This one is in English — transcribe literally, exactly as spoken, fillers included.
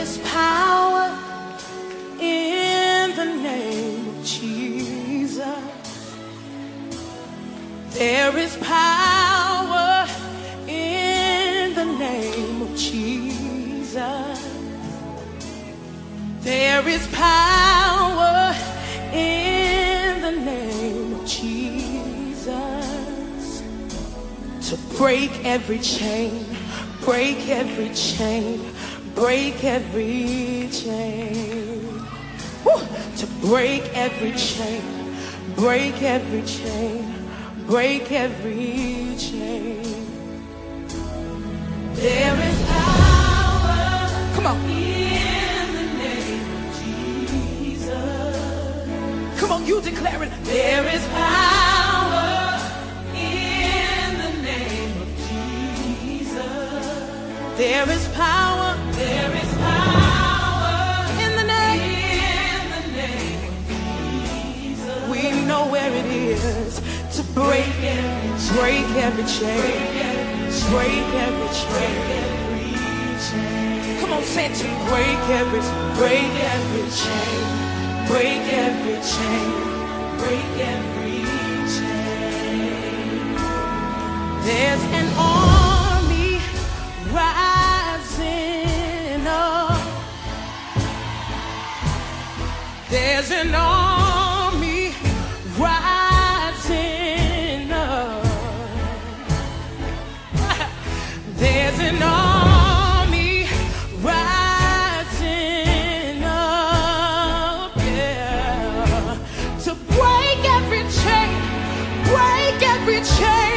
is power in the name of Jesus. There is power in the name of Jesus. There is power in the name of Jesus to break every chain, break every chain, break every chain. Woo! To break every chain, break every chain, break every chain. There is power. Come on. In the name of Jesus. Come on, you declare it. There is power in the name of Jesus. There is power. There is power in the name. In the name of Jesus. We know where it is to break every break every chain, break every chain. Come on, say it to me. Break every, break every chain, break every chain, break every chain. There's an army rising up. There's an army rising up. There's an army rising up, yeah, to break every chain, break every chain.